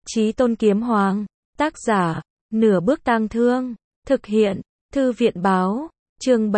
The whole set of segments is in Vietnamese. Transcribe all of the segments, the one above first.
Chí Tôn Kiếm Hoàng, tác giả, Nửa Bước Tang Thương, thực hiện, Thư viện báo, chương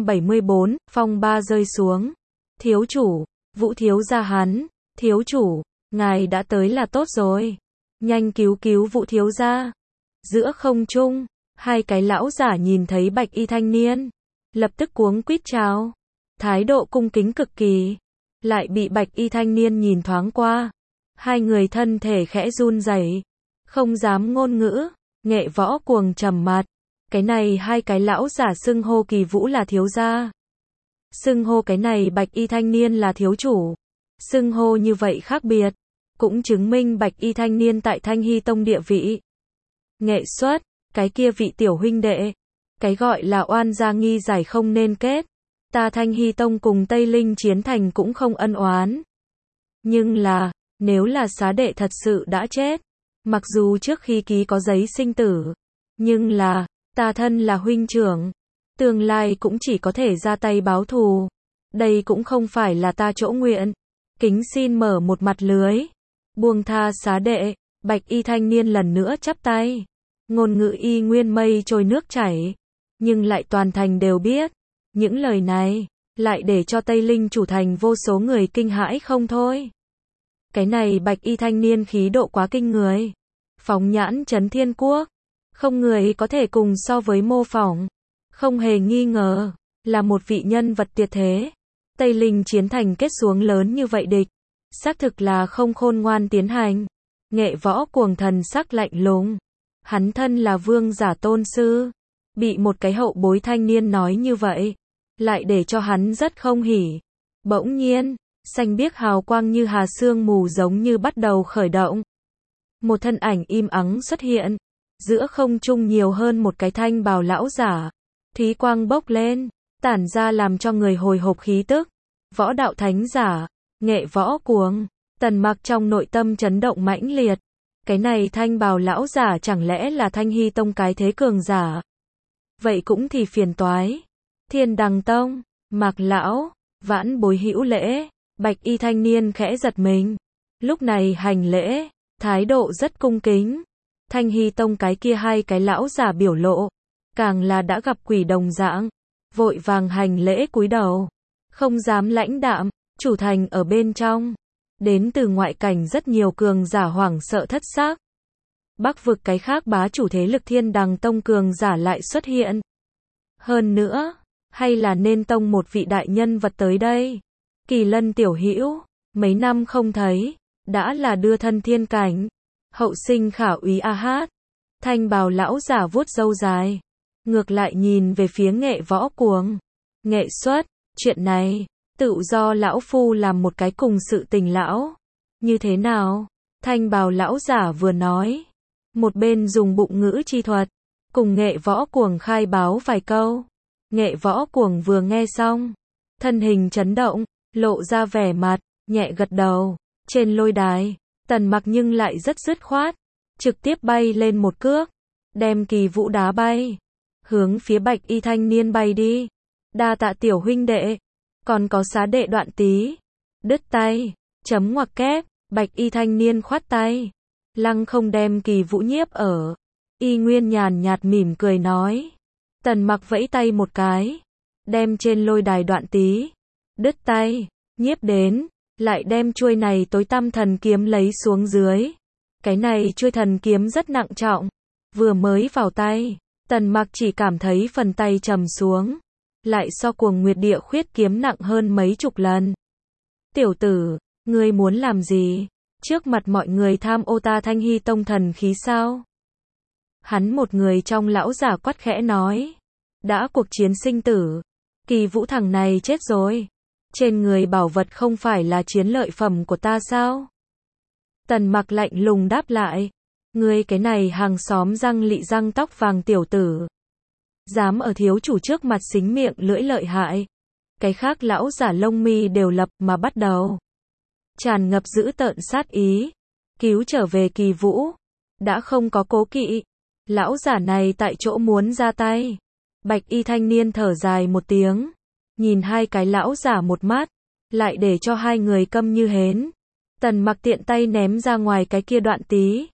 774, phong ba rơi xuống. Thiếu chủ, Vũ thiếu gia hắn, thiếu chủ, ngài đã tới là tốt rồi. Nhanh cứu cứu Vũ thiếu gia. Giữa không trung, hai cái lão giả nhìn thấy bạch y thanh niên, lập tức cuống quýt chào, thái độ cung kính cực kỳ. Lại bị bạch y thanh niên nhìn thoáng qua, hai người thân thể khẽ run rẩy, không dám ngôn ngữ. Nghệ Võ Cuồng trầm mặt, cái này hai cái lão giả xưng hô Kỳ Vũ là thiếu gia, xưng hô cái này bạch y thanh niên là thiếu chủ, xưng hô như vậy khác biệt, cũng chứng minh bạch y thanh niên tại Thanh Hy Tông địa vị. Nghệ xuất, cái kia vị tiểu huynh đệ, cái gọi là oan gia nghi giải không nên kết. Ta Thanh Hy Tông cùng Tây Linh Chiến Thành cũng không ân oán. Nhưng là, nếu là xá đệ thật sự đã chết, mặc dù trước khi ký có giấy sinh tử, nhưng là, ta thân là huynh trưởng, tương lai cũng chỉ có thể ra tay báo thù. Đây cũng không phải là ta chỗ nguyện. Kính xin mở một mặt lưới, buông tha xá đệ. Bạch y thanh niên lần nữa chắp tay. Ngôn ngữ y nguyên mây trôi nước chảy, nhưng lại toàn thành đều biết. Những lời này, lại để cho Tây Linh chủ thành vô số người kinh hãi không thôi. Cái này bạch y thanh niên khí độ quá kinh người. Phóng nhãn trấn thiên quốc, không người có thể cùng so với mô phỏng. Không hề nghi ngờ, là một vị nhân vật tuyệt thế. Tây Linh Chiến Thành kết xuống lớn như vậy địch, xác thực là không khôn ngoan tiến hành. Nghệ Võ Cuồng thần sắc lạnh lùng. Hắn thân là vương giả tôn sư, bị một cái hậu bối thanh niên nói như vậy, lại để cho hắn rất không hỉ. Bỗng nhiên, xanh biếc hào quang như hà sương mù giống như bắt đầu khởi động. Một thân ảnh im ắng xuất hiện, giữa không trung nhiều hơn một cái thanh bào lão giả. Thúy quang bốc lên, tản ra làm cho người hồi hộp khí tức. Võ đạo thánh giả, Nghệ Võ Cuồng. Tần Mặc trong nội tâm chấn động mãnh liệt. Cái này thanh bào lão giả chẳng lẽ là Thanh Hy Tông cái thế cường giả? Vậy cũng thì phiền toái. Thiên Đằng Tông, Mạc lão, vãn bối hữu lễ. Bạch y thanh niên khẽ giật mình. Lúc này hành lễ, thái độ rất cung kính. Thanh Hy Tông cái kia hai cái lão giả biểu lộ, càng là đã gặp quỷ đồng dạng, vội vàng hành lễ cúi đầu, không dám lãnh đạm. Chủ thành ở bên trong, đến từ ngoại cảnh rất nhiều cường giả hoảng sợ thất xác. Bắc vực cái khác bá chủ thế lực Thiên Đằng Tông cường giả lại xuất hiện. Hơn nữa, hay là nên tông một vị đại nhân vật tới đây. Kỳ Lân tiểu hữu, mấy năm không thấy, đã là đưa thân thiên cảnh. Hậu sinh khả úy a hát. Thanh bào lão giả vuốt râu dài, ngược lại nhìn về phía Nghệ Võ Cuồng. Nghệ xuất, chuyện này, tự do lão phu làm một cái cùng sự tình lão. Như thế nào? Thanh bào lão giả vừa nói, một bên dùng bụng ngữ chi thuật, cùng Nghệ Võ Cuồng khai báo vài câu. Nghệ Võ Cuồng vừa nghe xong, thân hình chấn động, lộ ra vẻ mặt, nhẹ gật đầu. Trên lôi đài, Tần Mặc nhưng lại rất dứt khoát, trực tiếp bay lên một cước, đem Kỳ Vũ đá bay, hướng phía bạch y thanh niên bay đi. Đa tạ tiểu huynh đệ, còn có xá đệ Đoạn Tý. Đứt tay, chấm ngoặc kép, bạch y thanh niên khoát tay, lăng không đem Kỳ Vũ nhiếp ở. Y nguyên nhàn nhạt mỉm cười nói. Tần Mặc vẫy tay một cái, đem trên lôi đài Đoạn Tý, đứt tay, nhiếp đến, lại đem chuôi này tối tăm thần kiếm lấy xuống dưới. Cái này chuôi thần kiếm rất nặng trọng, vừa mới vào tay, Tần Mặc chỉ cảm thấy phần tay trầm xuống, lại so Cuồng Nguyệt Địa Khuyết kiếm nặng hơn mấy chục lần. Tiểu tử, ngươi muốn làm gì? Trước mặt mọi người tham ô ta Thanh Hy Tông thần khí sao? Hắn một người trong lão giả quát khẽ nói. Đã cuộc chiến sinh tử, Kỳ Vũ thằng này chết rồi. Trên người bảo vật không phải là chiến lợi phẩm của ta sao? Tần Mặc lạnh lùng đáp lại. Ngươi cái này hàng xóm răng lị răng tóc vàng tiểu tử, dám ở thiếu chủ trước mặt xính miệng lưỡi lợi hại. Cái khác lão giả lông mi đều lập mà bắt đầu tràn ngập dữ tợn sát ý. Cứu trở về Kỳ Vũ, đã không có cố kỵ. Lão giả này tại chỗ muốn ra tay. Bạch y thanh niên thở dài một tiếng, nhìn hai cái lão giả một mắt, lại để cho hai người câm như hến. Tần Mặc tiện tay ném ra ngoài cái kia Đoạn Tý,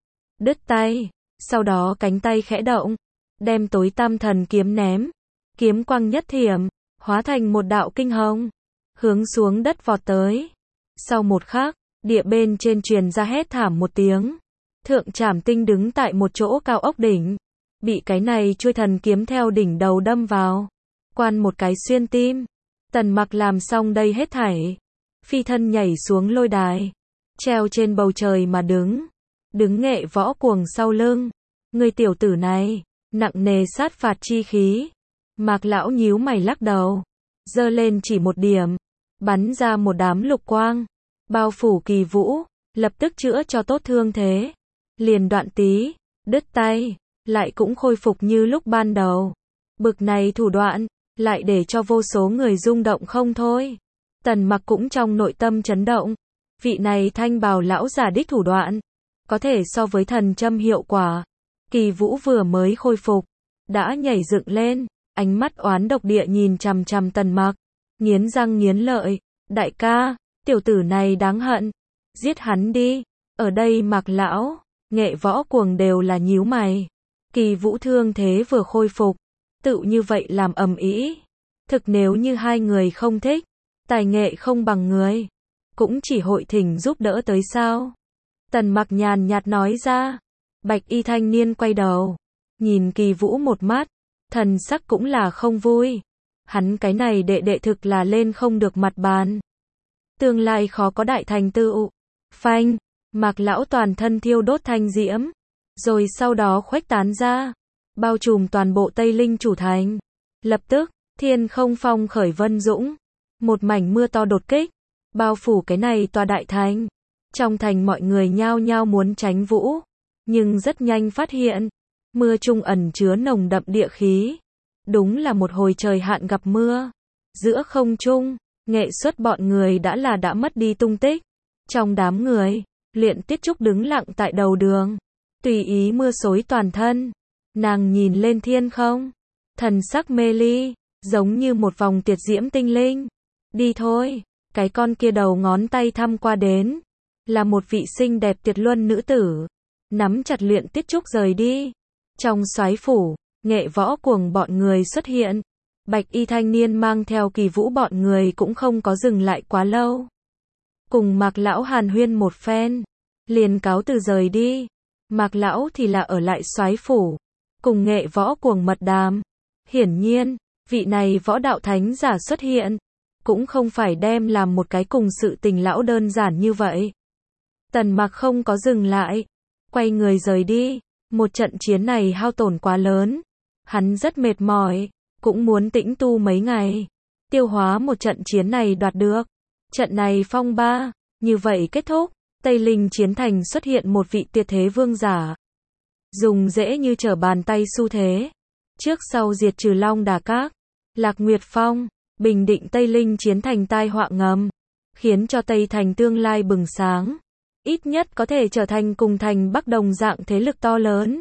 đứt tay, sau đó cánh tay khẽ động, đem tối tam thần kiếm ném, kiếm quang nhất thiểm, hóa thành một đạo kinh hồng, hướng xuống đất vọt tới. Sau một khắc, địa bên trên truyền ra hét thảm một tiếng. Thượng Trảm Tinh đứng tại một chỗ cao ốc đỉnh, bị cái này chuôi thần kiếm theo đỉnh đầu đâm vào, quan một cái xuyên tim. Tần Mặc làm xong đây hết thảy, phi thân nhảy xuống lôi đài, treo trên bầu trời mà đứng Nghệ Võ Cuồng sau lưng. Người tiểu tử này, nặng nề sát phạt chi khí. Mạc lão nhíu mày lắc đầu, giơ lên chỉ một điểm, bắn ra một đám lục quang, bao phủ Kỳ Vũ, lập tức chữa cho tốt thương thế. Liền đoạn tí, đứt tay, lại cũng khôi phục như lúc ban đầu. Bực này thủ đoạn, lại để cho vô số người rung động không thôi. Tần Mặc cũng trong nội tâm chấn động. Vị này thanh bào lão giả đích thủ đoạn, có thể so với thần châm hiệu quả. Kỳ Vũ vừa mới khôi phục, đã nhảy dựng lên, ánh mắt oán độc địa nhìn chằm chằm Tần Mặc, nghiến răng nghiến lợi. Đại ca, tiểu tử này đáng hận, giết hắn đi. Ở đây Mạc lão, Nghệ Võ Cuồng đều là nhíu mày. Kỳ Vũ thương thế vừa khôi phục, tự như vậy làm ầm ĩ. Thực nếu như hai người không thích, tài nghệ không bằng người, cũng chỉ hội thỉnh giúp đỡ tới sao? Tần Mặc nhàn nhạt nói ra. Bạch y thanh niên quay đầu, nhìn Kỳ Vũ một mắt, thần sắc cũng là không vui. Hắn cái này đệ đệ thực là lên không được mặt bàn. Tương lai khó có đại thành tựu. Phanh, Mạc lão toàn thân thiêu đốt thanh diễm, rồi sau đó khuếch tán ra, bao trùm toàn bộ Tây Linh chủ thành. Lập tức, thiên không phong khởi vân dũng, một mảnh mưa to đột kích, bao phủ cái này tòa đại thành. Trong thành mọi người nhao nhao muốn tránh vũ, nhưng rất nhanh phát hiện, mưa trung ẩn chứa nồng đậm địa khí. Đúng là một hồi trời hạn gặp mưa. Giữa không trung, nghệ xuất bọn người đã mất đi tung tích. Trong đám người, Luyện Tiết Trúc đứng lặng tại đầu đường, tùy ý mưa xối toàn thân. Nàng nhìn lên thiên không, thần sắc mê ly, giống như một vòng tiệt diễm tinh linh. Đi thôi, cái con kia đầu ngón tay thăm qua đến, là một vị xinh đẹp tuyệt luân nữ tử, nắm chặt Luyện Tiết Trúc rời đi. Trong soái phủ, Nghệ Võ Cuồng bọn người xuất hiện. Bạch y thanh niên mang theo Kỳ Vũ bọn người cũng không có dừng lại quá lâu. Cùng Mạc lão hàn huyên một phen, liền cáo từ rời đi. Mạc lão thì là ở lại soái phủ, cùng Nghệ Võ Cuồng mật đàm. Hiển nhiên, vị này võ đạo thánh giả xuất hiện, cũng không phải đem làm một cái cùng sự tình lão đơn giản như vậy. Tần Mặc không có dừng lại, quay người rời đi. Một trận chiến này hao tổn quá lớn, hắn rất mệt mỏi, cũng muốn tĩnh tu mấy ngày, tiêu hóa một trận chiến này đoạt được. Trận này phong ba, như vậy kết thúc. Tây Linh chiến thành xuất hiện một vị tuyệt thế vương giả, dùng dễ như trở bàn tay xu thế, trước sau diệt trừ Long Đà Các, Lạc Nguyệt Phong, bình định Tây Linh chiến thành tai họa ngầm, khiến cho Tây Thành tương lai bừng sáng, ít nhất có thể trở thành cùng thành Bắc đồng dạng thế lực to lớn.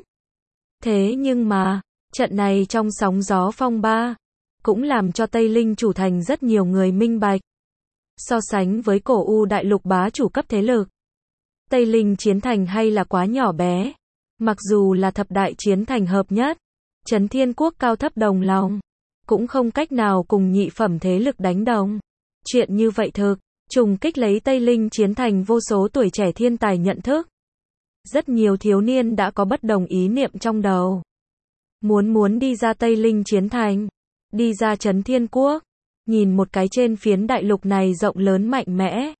Thế nhưng mà, trận này trong sóng gió phong ba, cũng làm cho Tây Linh chủ thành rất nhiều người minh bạch. So sánh với cổ U đại lục bá chủ cấp thế lực, Tây Linh chiến thành hay là quá nhỏ bé. Mặc dù là thập đại chiến thành hợp nhất, Chấn Thiên Quốc cao thấp đồng lòng, cũng không cách nào cùng nhị phẩm thế lực đánh đồng. Chuyện như vậy thực, trùng kích lấy Tây Linh chiến thành vô số tuổi trẻ thiên tài nhận thức. Rất nhiều thiếu niên đã có bất đồng ý niệm trong đầu. Muốn đi ra Tây Linh chiến thành, đi ra Chấn Thiên Quốc, nhìn một cái trên phiến đại lục này rộng lớn mạnh mẽ.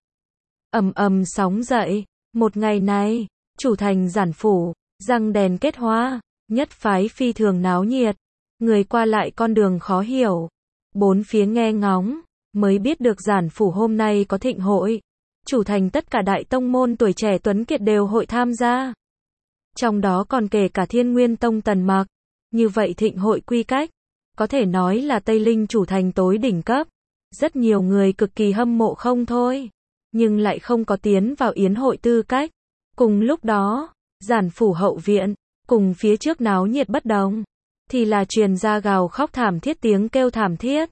Ầm ầm sóng dậy, một ngày này, chủ thành giản phủ, răng đèn kết hoa, nhất phái phi thường náo nhiệt, người qua lại con đường khó hiểu, bốn phía nghe ngóng, mới biết được giản phủ hôm nay có thịnh hội. Chủ thành tất cả đại tông môn tuổi trẻ tuấn kiệt đều hội tham gia. Trong đó còn kể cả Thiên Nguyên Tông Tần Mặc. Như vậy thịnh hội quy cách, có thể nói là Tây Linh chủ thành tối đỉnh cấp. Rất nhiều người cực kỳ hâm mộ không thôi, nhưng lại không có tiến vào yến hội tư cách. Cùng lúc đó, giản phủ hậu viện, cùng phía trước náo nhiệt bất đồng, thì là truyền ra gào khóc thảm thiết tiếng kêu thảm thiết.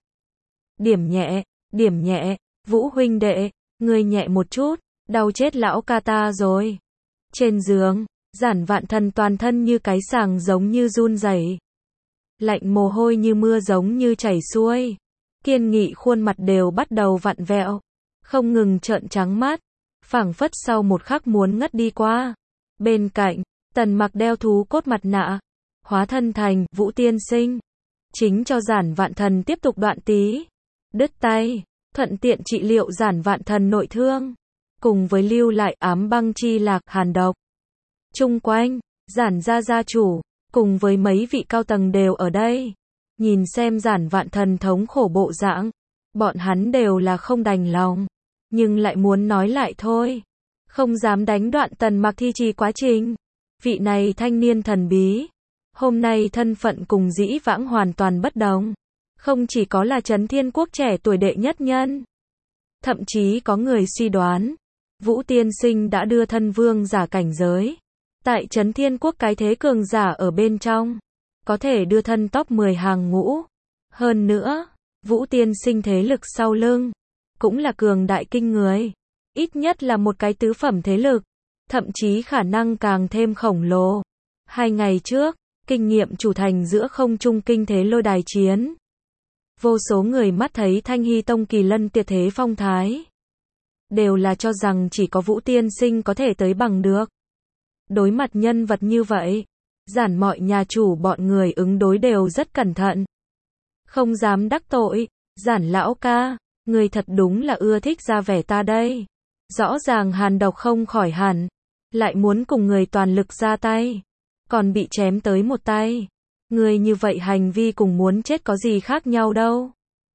Điểm nhẹ, Vũ huynh đệ, ngươi nhẹ một chút, đau chết lão ca ta rồi. Trên giường, Giản Vạn Thần toàn thân như cái sàng giống như run rẩy. Lạnh mồ hôi như mưa giống như chảy xuôi. Kiên nghị khuôn mặt đều bắt đầu vặn vẹo. Không ngừng trợn trắng mắt. Phảng phất sau một khắc muốn ngất đi qua. Bên cạnh, Tần Mặc đeo thú cốt mặt nạ. Hóa thân thành Vũ Tiên Sinh. Chính cho Giản Vạn Thần tiếp tục đoạn tí. Đứt tay. Thuận tiện trị liệu Giản Vạn Thần nội thương. Cùng với lưu lại ám băng chi lạc hàn độc. Chung quanh, Giản gia gia chủ, cùng với mấy vị cao tầng đều ở đây. Nhìn xem Giản Vạn Thần thống khổ bộ dạng, bọn hắn đều là không đành lòng, nhưng lại muốn nói lại thôi. Không dám đánh đoạn Tần Mặc thi trì quá trình. Vị này thanh niên thần bí, hôm nay thân phận cùng dĩ vãng hoàn toàn bất đồng. Không chỉ có là Chấn Thiên Quốc trẻ tuổi đệ nhất nhân. Thậm chí có người suy đoán, Vũ Tiên Sinh đã đưa thân vương giả cảnh giới. Tại Chấn Thiên Quốc cái thế cường giả ở bên trong, có thể đưa thân top 10 hàng ngũ. Hơn nữa, Vũ Tiên Sinh thế lực sau lưng, cũng là cường đại kinh người. Ít nhất là một cái tứ phẩm thế lực, thậm chí khả năng càng thêm khổng lồ. 2 ngày trước, kinh nghiệm chủ thành giữa không trung kinh thế lôi đài chiến. Vô số người mắt thấy Thanh Hy Tông kỳ lân tuyệt thế phong thái. Đều là cho rằng chỉ có Vũ Tiên Sinh có thể tới bằng được. Đối mặt nhân vật như vậy, Giản mọi nhà chủ bọn người ứng đối đều rất cẩn thận. Không dám đắc tội. Giản lão ca, người thật đúng là ưa thích ra vẻ ta đây. Rõ ràng hàn độc không khỏi hẳn, lại muốn cùng người toàn lực ra tay, còn bị chém tới một tay. Người như vậy hành vi cùng muốn chết có gì khác nhau đâu.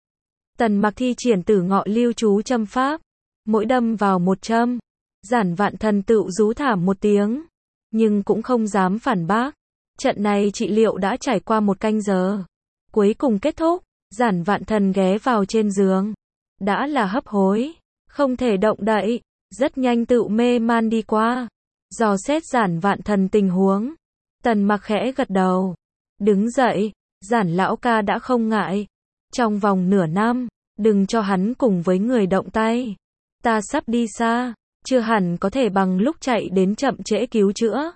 Tần Mặc thi triển Tử Ngọ Lưu chú châm pháp, mỗi đâm vào một châm, Giản Vạn Thần tự rú thảm một tiếng, nhưng cũng không dám phản bác. Trận này trị liệu đã trải qua 1 canh giờ. Cuối cùng kết thúc, Giản Vạn Thần ghé vào trên giường, đã là hấp hối, không thể động đậy, rất nhanh tự mê man đi qua. Dò xét Giản Vạn Thần tình huống, Tần Mặc khẽ gật đầu, đứng dậy. Giản lão ca đã không ngại, trong vòng nửa năm, đừng cho hắn cùng với người động tay. Ta sắp đi xa, chưa hẳn có thể bằng lúc chạy đến chậm trễ cứu chữa.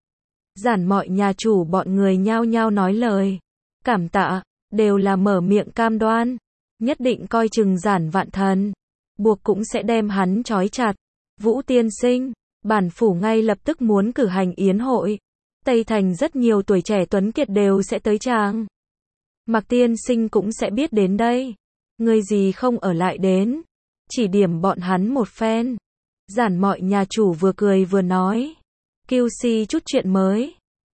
Giản mọi nhà chủ bọn người nhao nhao nói lời cảm tạ, đều là mở miệng cam đoan, nhất định coi chừng Giản Vạn Thần, buộc cũng sẽ đem hắn trói chặt. Vũ Tiên Sinh, bản phủ ngay lập tức muốn cử hành yến hội. Tây Thành rất nhiều tuổi trẻ tuấn kiệt đều sẽ tới chàng. Mạc Tiên Sinh cũng sẽ biết đến đây. Người gì không ở lại đến, chỉ điểm bọn hắn một phen. Giản mọi nhà chủ vừa cười vừa nói. QC chút chuyện mới.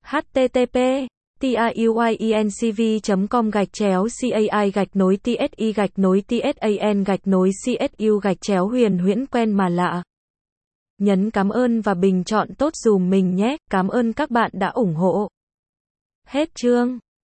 http://tiyuincv.com/tsi-tsi-tsan-tsu-huyền huyễn quen mà lạ. Nhấn cảm ơn và bình chọn tốt dùm mình nhé. Cảm ơn các bạn đã ủng hộ. Hết chương.